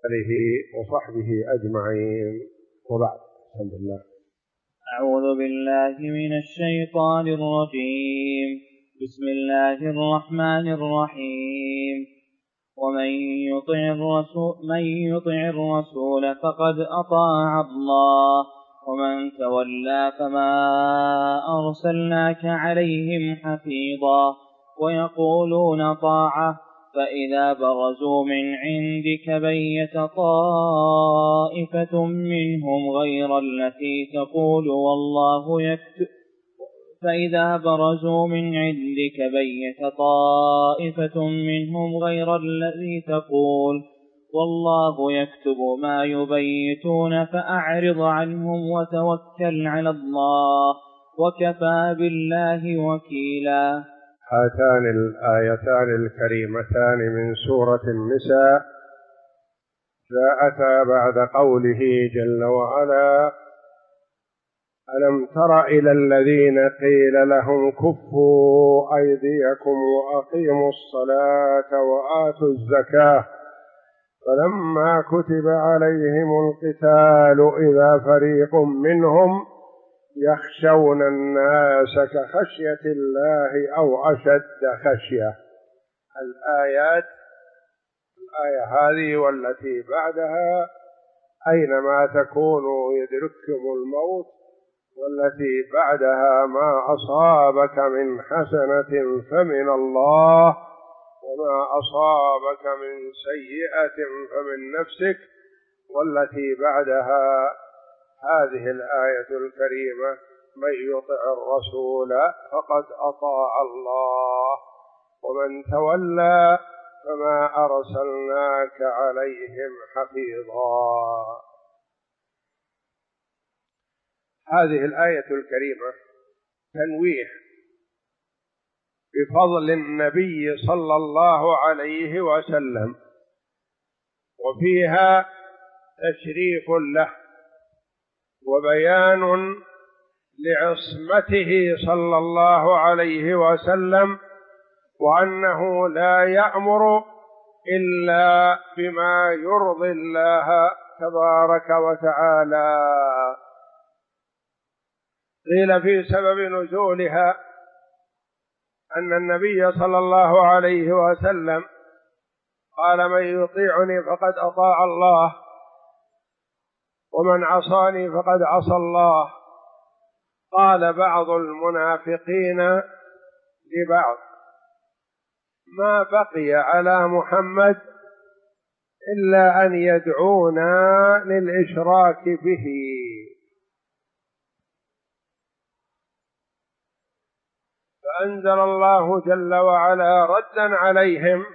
آله وصحبه أجمعين، وبعد. الحمد لله. أعوذ بالله من الشيطان الرجيم. بسم الله الرحمن الرحيم. ومن يطع الرسول فقد أطاع الله، ومن تولى فما أرسلناك عليهم حفيظا. ويقولون طاعة، فإذا برزوا من عندك بيت طائفة منهم غير التي تقول والله يكتب فإذا برزوا من عندك بيت طائفة منهم غير الذي تقول والله يكتب ما يبيتون فأعرض عنهم وتوكل على الله، وكفى بالله وكيلا. هاتان الآيتان الكريمتان من سورة النساء جاءتا بعد قوله جل وعلا: ألم تر إلى الذين قيل لهم كفوا أيديكم وأقيموا الصلاة وآتوا الزكاة فلما كتب عليهم القتال إذا فريق منهم يخشون الناس كخشية الله أو أشد خشية. الآية هذه والتي بعدها: أينما تكونوا يدرككم الموت، والتي بعدها: ما أصابك من حسنة فمن الله، وما أصابك من سيئة فمن نفسك، والتي بعدها هذه الآية الكريمة: من يطع الرسول فقد أطاع الله، ومن تولى فما أرسلناك عليهم حفيظا. هذه الآية الكريمة تنويه بفضل النبي صلى الله عليه وسلم، وفيها تشريف له وبيان لعصمته صلى الله عليه وسلم، وأنه لا يأمر إلا بما يرضي الله تبارك وتعالى. قيل في سبب نزولها أن النبي صلى الله عليه وسلم قال: من يطيعني فقد أطاع الله، ومن عصاني فقد عصى الله. قال بعض المنافقين لبعض: ما بقي على محمد إلا أن يدعونا للإشراك به. فأنزل الله جل وعلا ردا عليهم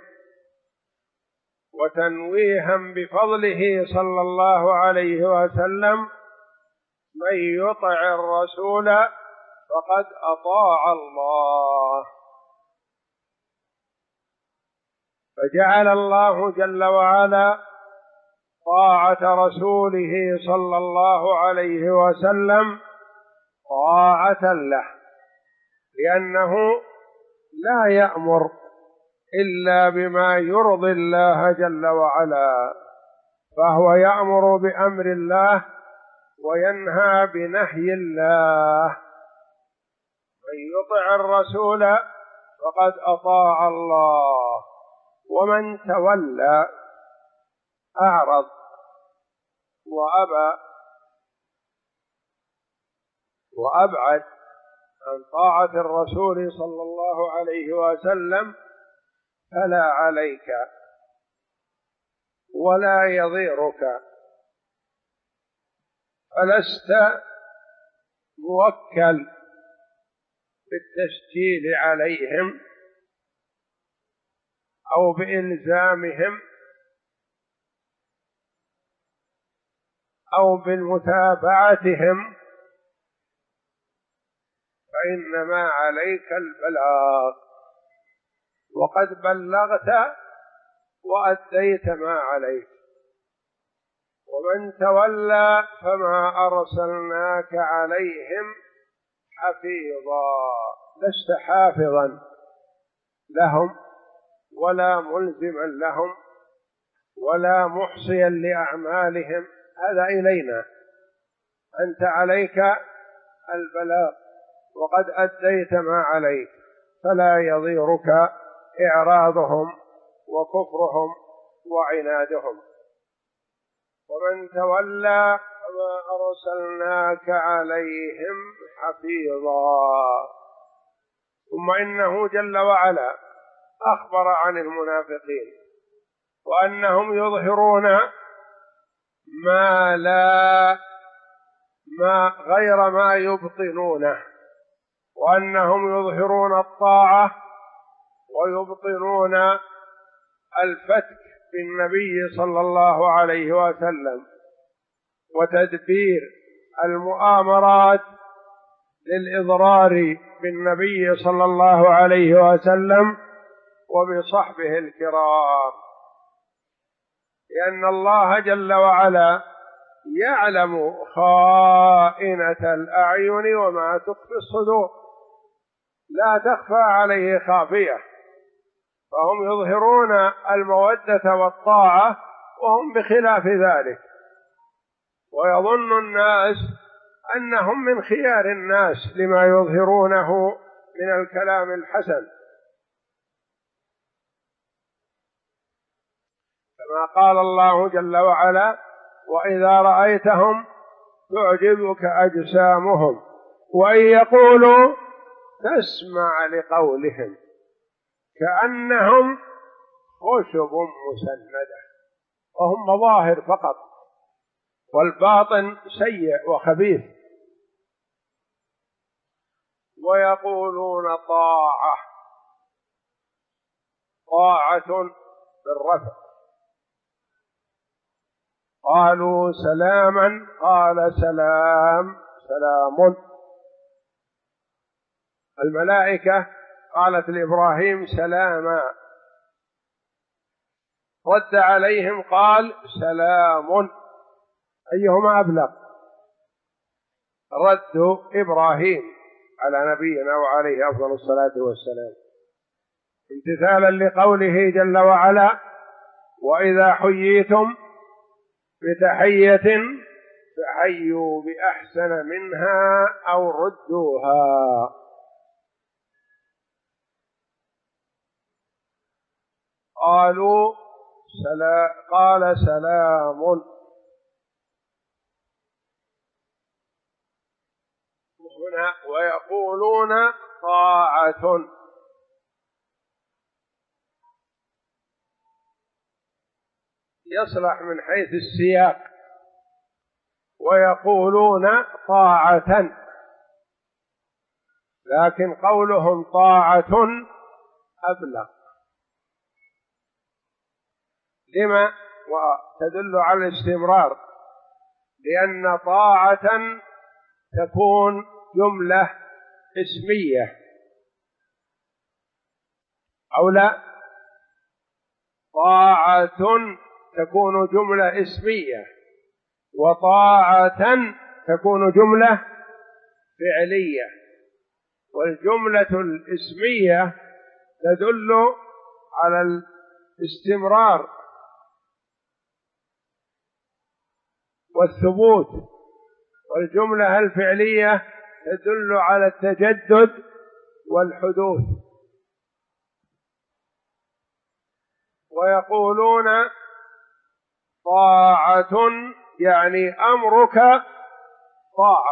وتنويها بفضله صلى الله عليه وسلم: من يطع الرسول فقد أطاع الله. فجعل الله جل وعلا طاعة رسوله صلى الله عليه وسلم طاعة له، لأنه لا يأمر إلا بما يرضي الله جل وعلا، فهو يأمر بأمر الله وينهى بنهي الله. من يطع الرسول فقد أطاع الله، ومن تولى أعرض وأبى وأبعد عن طاعة الرسول صلى الله عليه وسلم فلا عليك ولا يضيرك، فلست موكل بالتسجيل عليهم أو بإلزامهم أو بالمتابعتهم، فإنما عليك البلاغ، وقد بلغت وأديت ما عليك. ومن تولى فما أرسلناك عليهم حفيظا، لست حافظا لهم ولا ملزما لهم ولا محصيا لأعمالهم، هذا إلينا، أنت عليك البلاغ وقد أديت ما عليك، فلا يضيرك إعراضهم وكفرهم وعنادهم. ومن تولى فما أرسلناك عليهم حفيظا. ثم إنه جل وعلا أخبر عن المنافقين وأنهم يظهرون غير ما يبطنونه، وأنهم يظهرون الطاعة ويبطنون الفتك بالنبي صلى الله عليه وسلم وتدبير المؤامرات للإضرار بالنبي صلى الله عليه وسلم وبصحبه الكرام، لأن الله جل وعلا يعلم خائنة الأعين وما تخفي الصدور، لا تخفى عليه خافية، فهم يظهرون المودة والطاعة وهم بخلاف ذلك، ويظن الناس أنهم من خيار الناس لما يظهرونه من الكلام الحسن، كما قال الله جل وعلا: وإذا رأيتهم تعجبك أجسامهم وإن يقولوا تسمع لقولهم كأنهم خشب مسندة، وهم مظاهر فقط والباطن سيء وخبيث. ويقولون طاعة بالرفع، قالوا سلاما قال سلام. الملائكة قالت لإبراهيم سلاما، رد عليهم قال سلام، أيهما أبلغ؟ رد إبراهيم على نبينا وعليه أفضل الصلاة والسلام، امتثالا لقوله جل وعلا: وإذا حييتم بتحية فحيوا بأحسن منها أو ردوها. قال سلام. هنا ويقولون طاعة، يصلح من حيث السياق، ويقولون طاعة، لكن قولهم طاعة أبلغ. لما؟ وتدل على الاستمرار، لأن طاعة تكون جملة اسمية أو لا، طاعة تكون جملة اسمية وطاعة تكون جملة فعلية، والجملة الاسمية تدل على الاستمرار والثبوت، والجملة الفعلية تدل على التجدد والحدوث. ويقولون طاعة يعني أمرك طاعة،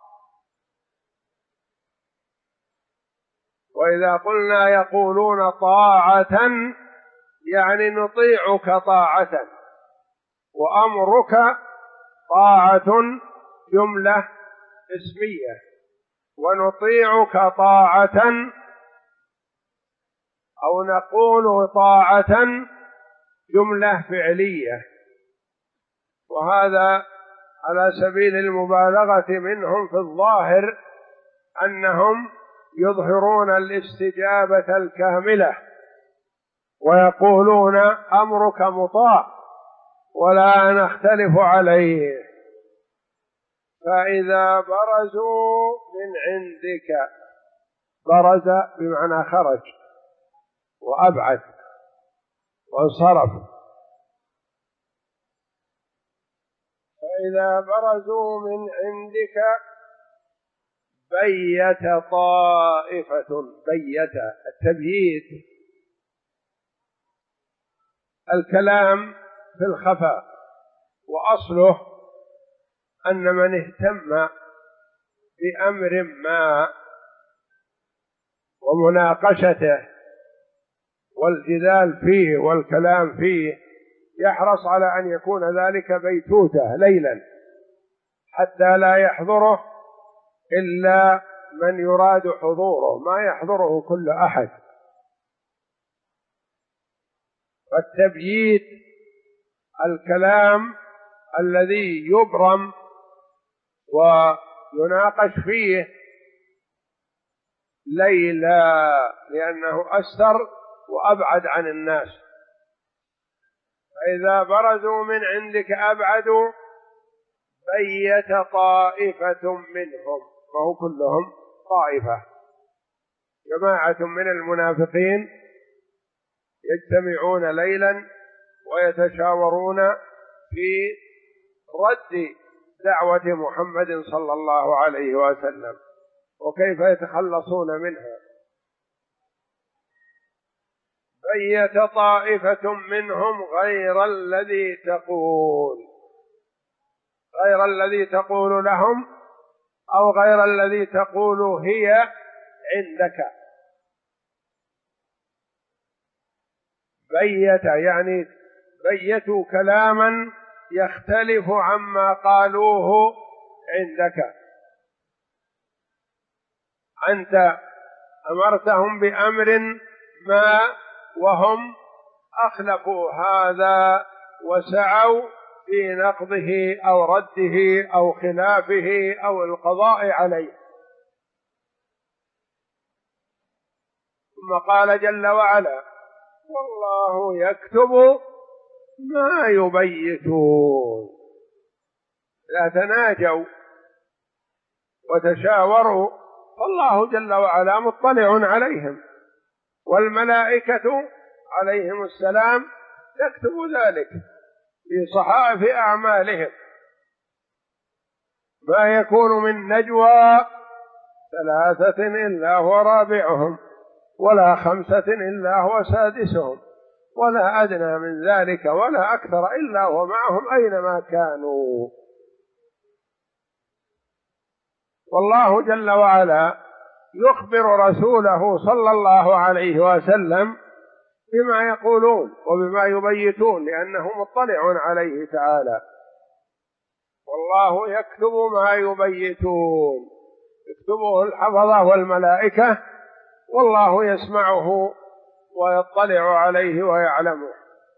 وإذا قلنا يقولون طاعة يعني نطيعك طاعة، وأمرك طاعة جملة اسمية، ونطيعك طاعة أو نقول طاعة جملة فعلية، وهذا على سبيل المبالغة منهم في الظاهر، أنهم يظهرون الاستجابة الكاملة ويقولون أمرك مطاع ولا نختلف عليه. فإذا برزوا من عندك، برز بمعنى خرج وأبعد وانصرف، فإذا برزوا من عندك بيت طائفة. بيت التبييت الكلام في الخفاء، وأصله أن من اهتم بأمر ما ومناقشته والجدال فيه والكلام فيه يحرص على أن يكون ذلك بيتوتة ليلا حتى لا يحضره إلا من يراد حضوره، ما يحضره كل أحد. فالتبييت الكلام الذي يبرم ويناقش فيه ليلا لأنه أستر وأبعد عن الناس. فإذا برزوا من عندك أبعدوا بيت طائفة منهم، وهو كلهم طائفة، جماعة من المنافقين يجتمعون ليلا ويتشاورون في رد دعوة محمد صلى الله عليه وسلم وكيف يتخلصون منها. بيت طائفة منهم غير الذي تقول، غير الذي تقول لهم أو غير الذي تقول هي عندك. بيت يعني بيتوا كلاما يختلف عما قالوه عندك. أنت أمرتهم بأمر ما وهم أخلفوا هذا وسعوا في نقضه أو رده أو خلافه أو القضاء عليه. ثم قال جل وعلا: والله يكتب ما يبيتون. لا تناجوا وتشاوروا، فالله جل وعلا مطلع عليهم، والملائكة عليهم السلام تكتب ذلك في صحائف أعمالهم. ما يكون من نجوى ثلاثة إلا هو رابعهم، ولا خمسة إلا هو سادسهم، ولا أدنى من ذلك ولا أكثر إلا هو معهم أينما كانوا. والله جل وعلا يخبر رسوله صلى الله عليه وسلم بما يقولون وبما يبيتون، لأنه مطلع عليه تعالى. والله يكتب ما يبيتون، يكتبه الحفظة والملائكة، والله يسمعه ويطلع عليه ويعلمه.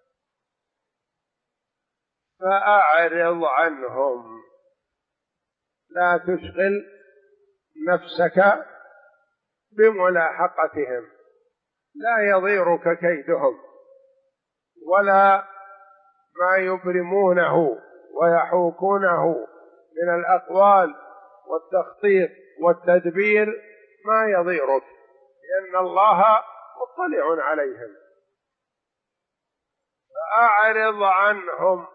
فأعرض عنهم، لا تشغل نفسك بملاحقتهم، لا يضيرك كيدهم ولا ما يبرمونه ويحوكونه من الأقوال والتخطيط والتدبير، ما يضيرك، لأن الله مطلع عليهم. فأعرض عنهم.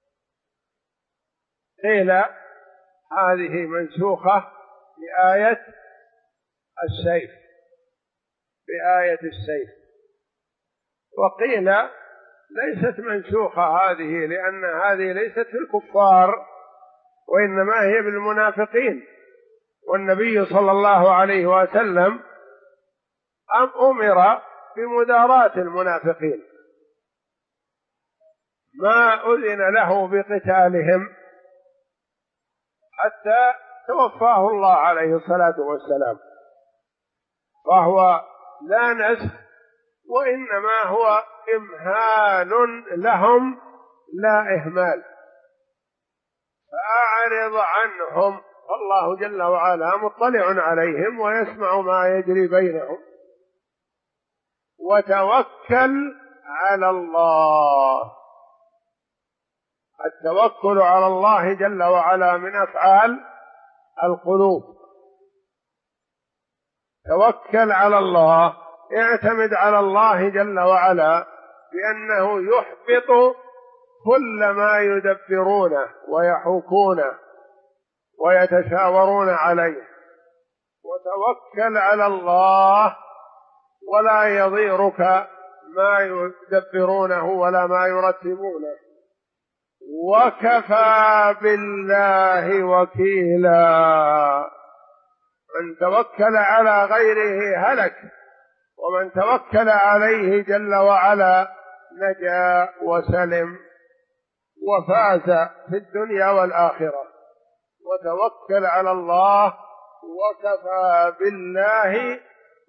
قيل هذه منسوخة بآية السيف، بآية السيف، وقيل ليست منسوخة هذه، لأن هذه ليست في الكفار وإنما هي بالمنافقين، والنبي صلى الله عليه وسلم أمر بمداراة المنافقين، ما أذن له بقتالهم حتى توفاه الله عليه الصلاة والسلام، فهو لا نسخ وإنما هو إمهال لهم لا إهمال. فأعرض عنهم، فالله جل وعلا مطلع عليهم ويسمع ما يجري بينهم. وتوكل على الله. التوكل على الله جل وعلا من أفعال القلوب. توكل على الله، اعتمد على الله جل وعلا بأنه يحبط كل ما يدبرونه ويحوكونه ويتشاورون عليه، وتوكل على الله ولا يضيرك ما يدبرونه ولا ما يرتبونه، وكفى بالله وكيلا. من توكل على غيره هلك، ومن توكل عليه جل وعلا نجا وسلم وفاز في الدنيا والآخرة. وتوكل على الله وكفى بالله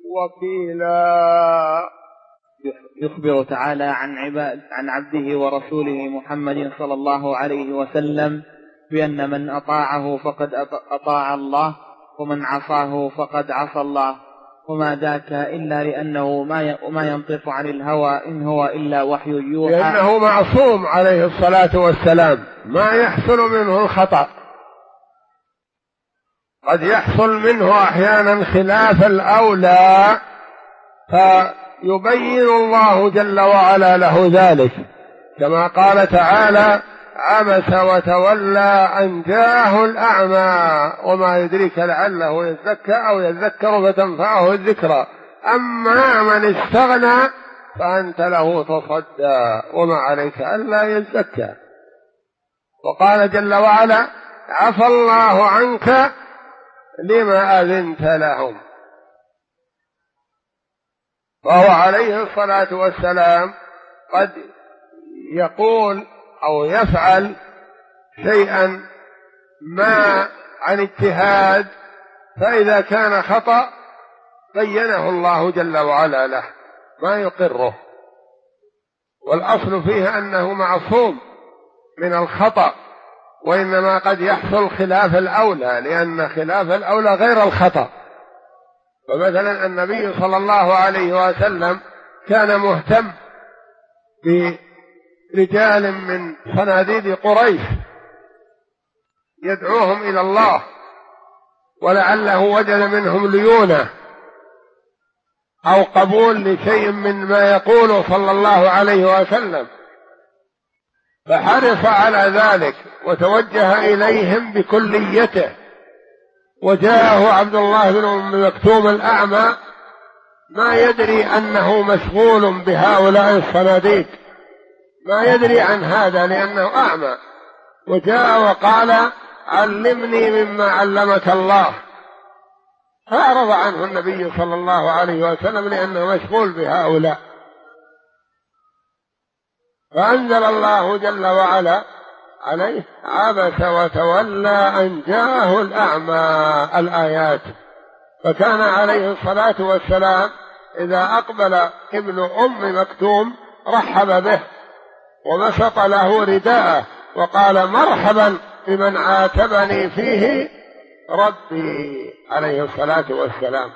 وكيلا. يخبر تعالى عن عبده ورسوله محمد صلى الله عليه وسلم بأن من أطاعه فقد أطاع الله، ومن عصاه فقد عصى الله، وما ذاك إلا لأنه ما ينطق عن الهوى إن هو إلا وحي يوحى، لأنه معصوم عليه الصلاة والسلام، ما يحصل منه الخطأ. قد يحصل منه أحيانا خلاف الأولى فيبين الله جل وعلا له ذلك، كما قال تعالى: عبس وتولى أن جاءه الأعمى وما يدريك لعله يزكى أو يذكر فتنفعه الذكرى، أما من استغنى فأنت له تصدى وما عليك ألا يزكى. وقال جل وعلا: عفى الله عنك لما أذنت لهم. وهو عليه الصلاة والسلام قد يقول أو يفعل شيئا ما عن اجتهاد، فإذا كان خطأ بينه الله جل وعلا له، ما يقره. والأصل فيه أنه معصوم من الخطأ، وإنما قد يحصل خلاف الأولى، لأن خلاف الأولى غير الخطأ. فمثلا النبي صلى الله عليه وسلم كان مهتم برجال من صناديد قريش يدعوهم إلى الله، ولعله وجد منهم ليونة أو قبول لشيء من ما يقول صلى الله عليه وسلم، فحرص على ذلك وتوجه إليهم بكليته. وجاءه عبد الله بن أم مكتوم الأعمى ما يدري أنه مشغول بهؤلاء الصناديد، ما يدري عن هذا لأنه أعمى، وجاء وقال: علمني مما علمك الله. فأعرض عنه النبي صلى الله عليه وسلم لأنه مشغول بهؤلاء، فأنزل الله جل وعلا عليه: عبس وتولى أن جاءه الأعمى، الآيات. فكان عليه الصلاة والسلام إذا أقبل ابن أم مكتوم رحب به وبسط له رداءه وقال: مرحبا بمن عاتبني فيه ربي، عليه الصلاة والسلام.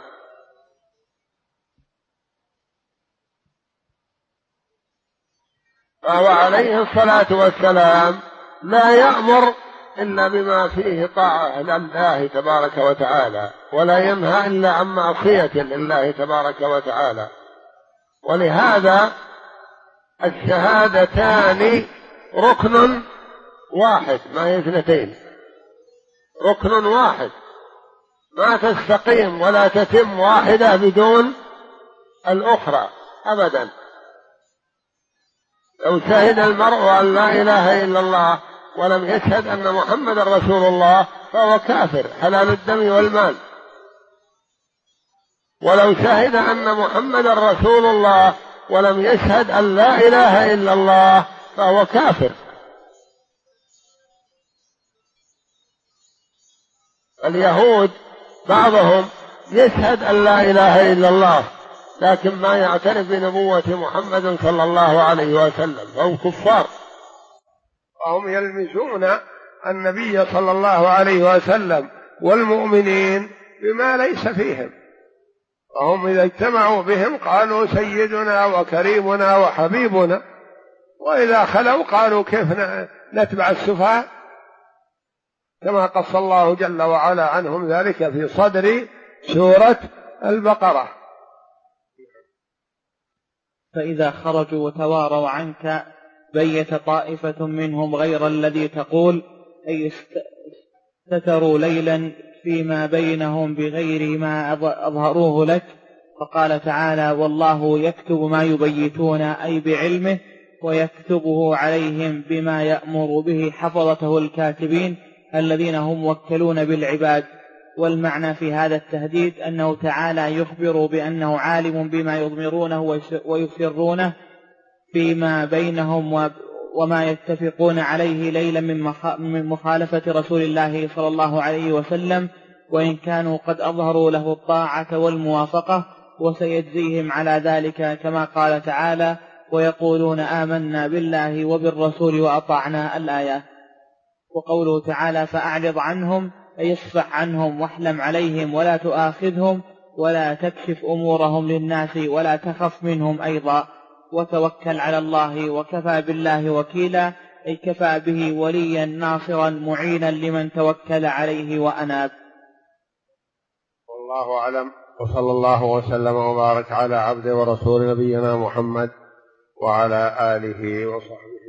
فهو عليه الصلاة والسلام لا يأمر إلا بما فيه طاعة لله تبارك وتعالى، ولا ينهى إلا عن معصية لله تبارك وتعالى. ولهذا الشهادتان ركن واحد، ما هي اثنتين، ركن واحد، ما تستقيم ولا تتم واحدة بدون الأخرى أبدا. لو شهد المرء أن لا إله إلا الله ولم يشهد أن محمد رسول الله فهو كافر حلال الدم والمال. ولو شهد أن محمد رسول الله ولم يشهد أن لا إله إلا الله فهو كافر. اليهود بعضهم يشهد أن لا إله إلا الله لكن ما يعترف بنبوة محمد صلى الله عليه وسلم، فهم كفار، وهم يلمسون النبي صلى الله عليه وسلم والمؤمنين بما ليس فيهم. وهم إذا اجتمعوا بهم قالوا سيدنا وكريمنا وحبيبنا، وإذا خلوا قالوا كيف نتبع السفهاء، كما قص الله جل وعلا عنهم ذلك في صدر سورة البقرة. فإذا خرجوا وتواروا عنك بيت طائفة منهم غير الذي تقول، أي استتروا ليلا فيما بينهم بغير ما أظهروه لك. فقال تعالى: والله يكتب ما يبيتون، أي بعلمه، ويكتبه عليهم بما يأمر به حفظته الكاتبين الذين هم موكلون بالعباد. والمعنى في هذا التهديد أنه تعالى يخبر بأنه عالم بما يضمرونه ويسرونه فيما بينهم وما يتفقون عليه ليلا من مخالفة رسول الله صلى الله عليه وسلم، وإن كانوا قد أظهروا له الطاعة والموافقة، وسيجزيهم على ذلك كما قال تعالى: ويقولون آمنا بالله وبالرسول وأطعنا الآيات. وقوله تعالى: فأعرض عنهم، أي اصفح عنهم واحلم عليهم ولا تؤاخذهم ولا تكشف أمورهم للناس ولا تخف منهم أيضا، وتوكل على الله وكفى بالله وكيلا، أي كفى به وليا ناصرا معينا لمن توكل عليه وأناب. والله أعلم، وصلى الله وسلم وبارك على عبده ورسول نبينا محمد وعلى آله وصحبه.